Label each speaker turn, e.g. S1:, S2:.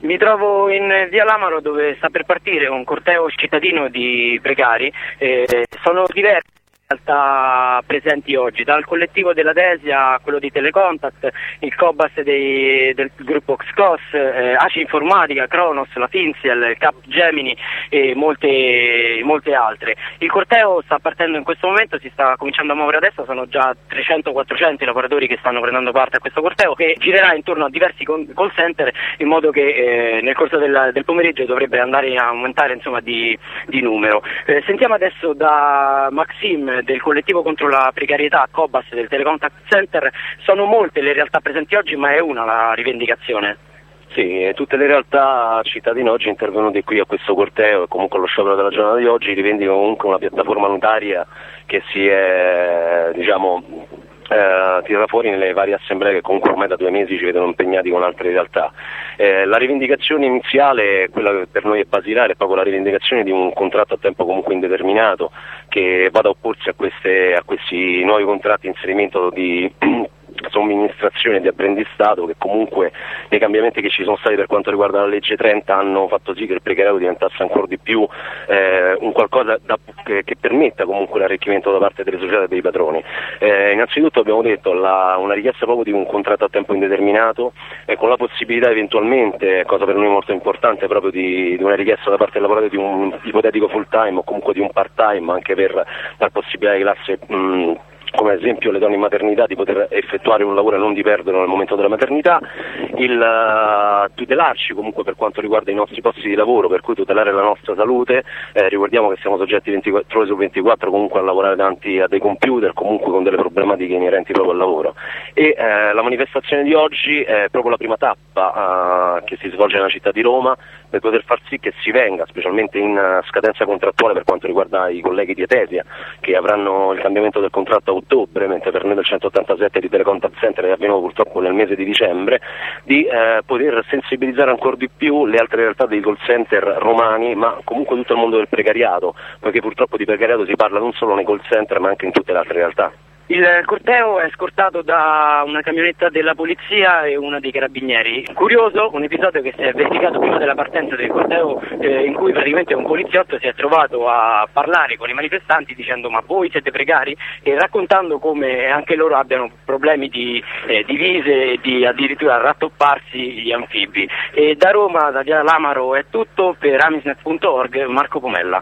S1: Mi trovo in via Lamaro dove sta per partire un corteo cittadino di precari, sono diversi in realtà presenti oggi, dal collettivo della Desia a quello di Telecontact, il Cobas del gruppo XCOS, ACI Informatica, Kronos, la Finziel, Cap Gemini e molte altre. Il corteo sta partendo in questo momento, si sta cominciando a muovere adesso, sono già 300-400 i lavoratori che stanno prendendo parte a questo corteo che girerà intorno a diversi call center in modo che nel corso del pomeriggio dovrebbe andare a aumentare insomma di numero. Sentiamo adesso da Maxim del collettivo contro la precarietà Cobas del Telecontact Center. Sono molte le realtà presenti oggi, ma è una la rivendicazione.
S2: Sì, tutte le realtà cittadine oggi intervenute qui a questo corteo e comunque allo sciopero della giornata di oggi rivendicano comunque una piattaforma unitaria che si è tirata fuori nelle varie assemblee che comunque ormai da 2 mesi ci vedono impegnati con altre realtà. La rivendicazione iniziale, quella che per noi è basilare, è proprio la rivendicazione di un contratto a tempo comunque indeterminato che vada a opporsi a questi nuovi contratti di inserimento di somministrazione di apprendistato che comunque nei cambiamenti che ci sono stati per quanto riguarda la legge 30 hanno fatto sì che il precariato diventasse ancora di più un qualcosa che permetta comunque l'arricchimento da parte delle società e dei padroni. Innanzitutto abbiamo detto una richiesta proprio di un contratto a tempo indeterminato con la possibilità eventualmente, cosa per noi molto importante, proprio di una richiesta da parte del lavoratore di un ipotetico full time o comunque di un part time anche per dar possibilità di classe come ad esempio le donne in maternità di poter effettuare un lavoro e non di perderlo nel momento della maternità, il tutelarci comunque per quanto riguarda i nostri posti di lavoro, per cui tutelare la nostra salute, ricordiamo che siamo soggetti 24 ore su 24 comunque a lavorare davanti a dei computer, comunque con delle problematiche inerenti proprio al lavoro. E la manifestazione di oggi è proprio la prima tappa che si svolge nella città di Roma per poter far sì che si venga, specialmente in scadenza contrattuale per quanto riguarda i colleghi di Etesia che avranno il cambiamento del contratto a ottobre, mentre per noi del 187 di Telecontact Center è avvenuto purtroppo nel mese di dicembre, di poter sensibilizzare ancora di più le altre realtà dei call center romani, ma comunque tutto il mondo del precariato, perché purtroppo di precariato si parla non solo nei call center ma anche in tutte le altre realtà.
S1: Il corteo è scortato da una camionetta della polizia e una dei carabinieri. Curioso, un episodio che si è verificato prima della partenza del corteo in cui praticamente un poliziotto si è trovato a parlare con i manifestanti dicendo ma voi siete precari e raccontando come anche loro abbiano problemi di divise e di addirittura rattopparsi gli anfibi. E da Roma, da via Lamaro è tutto, per amisnet.org, Marco Pomella.